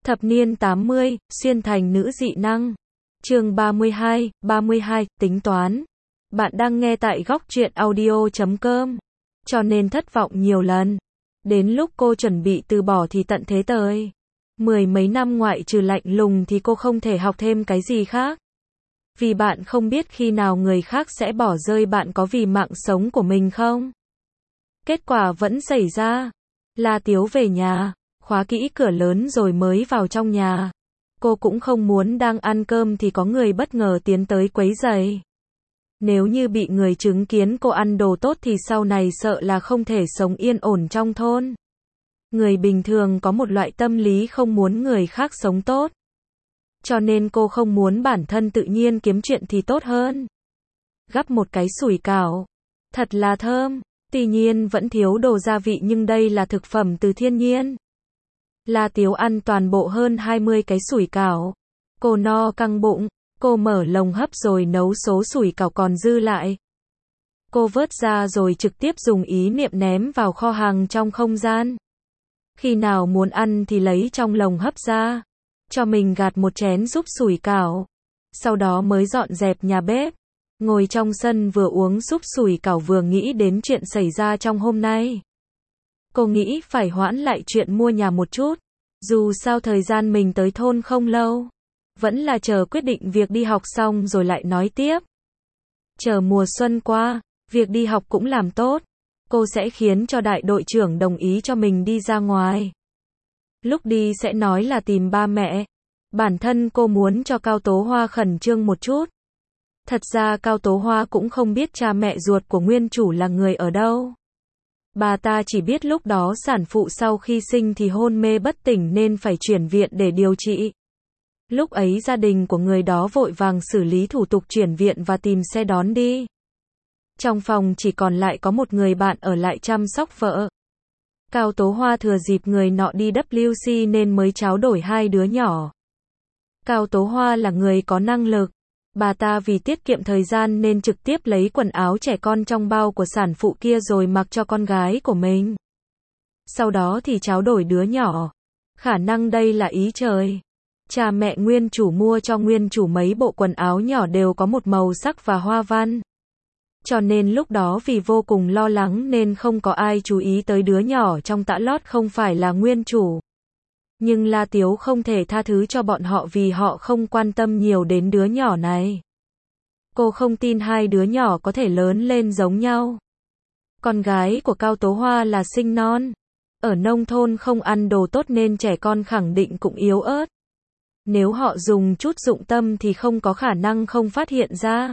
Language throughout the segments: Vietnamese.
Thập niên 80, xuyên thành nữ dị năng. Chương 32, tính toán. Bạn đang nghe tại góc truyện audio.com. Cho nên thất vọng nhiều lần. Đến lúc cô chuẩn bị từ bỏ thì tận thế tới. Mười mấy năm ngoại trừ lạnh lùng thì cô không thể học thêm cái gì khác. Vì bạn không biết khi nào người khác sẽ bỏ rơi bạn có vì mạng sống của mình không? Kết quả vẫn xảy ra. La Tiếu về nhà, khóa kỹ cửa lớn rồi mới vào trong nhà. Cô cũng không muốn đang ăn cơm thì có người bất ngờ tiến tới quấy rầy. Nếu như bị người chứng kiến cô ăn đồ tốt thì sau này sợ là không thể sống yên ổn trong thôn. Người bình thường có một loại tâm lý không muốn người khác sống tốt. Cho nên cô không muốn bản thân tự nhiên kiếm chuyện thì tốt hơn. Gắp một cái sủi cảo. Thật là thơm. Tuy nhiên vẫn thiếu đồ gia vị nhưng đây là thực phẩm từ thiên nhiên. La Tiếu ăn toàn bộ hơn 20 cái sủi cảo. Cô no căng bụng. Cô mở lồng hấp rồi nấu số sủi cảo còn dư lại. Cô vớt ra rồi trực tiếp dùng ý niệm ném vào kho hàng trong không gian. Khi nào muốn ăn thì lấy trong lồng hấp ra. Cho mình gạt một chén súp sủi cảo. Sau đó mới dọn dẹp nhà bếp. Ngồi trong sân vừa uống súp sủi cảo vừa nghĩ đến chuyện xảy ra trong hôm nay. Cô nghĩ phải hoãn lại chuyện mua nhà một chút. Dù sao thời gian mình tới thôn không lâu. Vẫn là chờ quyết định việc đi học xong rồi lại nói tiếp. Chờ mùa xuân qua, việc đi học cũng làm tốt. Cô sẽ khiến cho đại đội trưởng đồng ý cho mình đi ra ngoài. Lúc đi sẽ nói là tìm ba mẹ. Bản thân cô muốn cho Cao Tố Hoa khẩn trương một chút. Thật ra Cao Tố Hoa cũng không biết cha mẹ ruột của nguyên chủ là người ở đâu. Bà ta chỉ biết lúc đó sản phụ sau khi sinh thì hôn mê bất tỉnh nên phải chuyển viện để điều trị. Lúc ấy gia đình của người đó vội vàng xử lý thủ tục chuyển viện và tìm xe đón đi. Trong phòng chỉ còn lại có một người bạn ở lại chăm sóc vợ. Cao Tố Hoa thừa dịp người nọ đi WC nên mới tráo đổi hai đứa nhỏ. Cao Tố Hoa là người có năng lực. Bà ta vì tiết kiệm thời gian nên trực tiếp lấy quần áo trẻ con trong bao của sản phụ kia rồi mặc cho con gái của mình. Sau đó thì tráo đổi đứa nhỏ. Khả năng đây là ý trời. Cha mẹ nguyên chủ mua cho nguyên chủ mấy bộ quần áo nhỏ đều có một màu sắc và hoa văn. Cho nên lúc đó vì vô cùng lo lắng nên không có ai chú ý tới đứa nhỏ trong tã lót không phải là nguyên chủ. Nhưng La Tiếu không thể tha thứ cho bọn họ vì họ không quan tâm nhiều đến đứa nhỏ này. Cô không tin hai đứa nhỏ có thể lớn lên giống nhau. Con gái của Cao Tố Hoa là sinh non. Ở nông thôn không ăn đồ tốt nên trẻ con khẳng định cũng yếu ớt. Nếu họ dùng chút dụng tâm thì không có khả năng không phát hiện ra.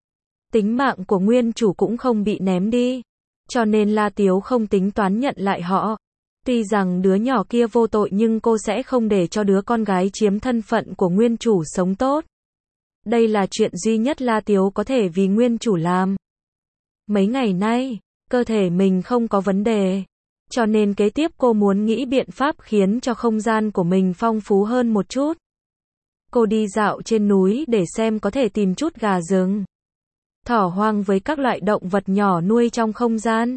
Tính mạng của nguyên chủ cũng không bị ném đi. Cho nên La Tiếu không tính toán nhận lại họ. Tuy rằng đứa nhỏ kia vô tội nhưng cô sẽ không để cho đứa con gái chiếm thân phận của nguyên chủ sống tốt. Đây là chuyện duy nhất La Tiếu có thể vì nguyên chủ làm. Mấy ngày nay, cơ thể mình không có vấn đề. Cho nên kế tiếp cô muốn nghĩ biện pháp khiến cho không gian của mình phong phú hơn một chút. Cô đi dạo trên núi để xem có thể tìm chút gà rừng, thỏ hoang với các loại động vật nhỏ nuôi trong không gian.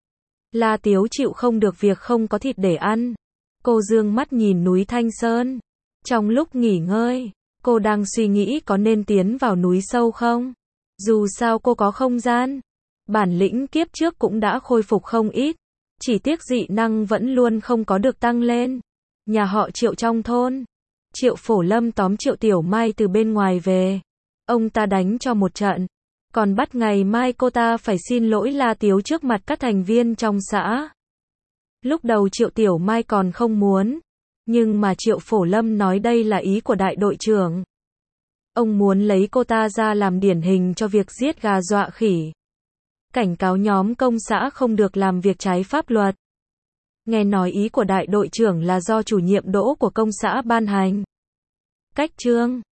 La Tiếu chịu không được việc không có thịt để ăn. Cô dương mắt nhìn núi Thanh Sơn. Trong lúc nghỉ ngơi, cô đang suy nghĩ có nên tiến vào núi sâu không? Dù sao cô có không gian. Bản lĩnh kiếp trước cũng đã khôi phục không ít. Chỉ tiếc dị năng vẫn luôn không có được tăng lên. Nhà họ Triệu trong thôn. Triệu Phổ Lâm tóm Triệu Tiểu Mai từ bên ngoài về. Ông ta đánh cho một trận. Còn bắt ngày mai cô ta phải xin lỗi La Tiếu trước mặt các thành viên trong xã. Lúc đầu Triệu Tiểu Mai còn không muốn. Nhưng mà Triệu Phổ Lâm nói đây là ý của đại đội trưởng. Ông muốn lấy cô ta ra làm điển hình cho việc giết gà dọa khỉ. Cảnh cáo nhóm công xã không được làm việc trái pháp luật. Nghe nói ý của đại đội trưởng là do chủ nhiệm đỗ của công xã ban hành. Cách chương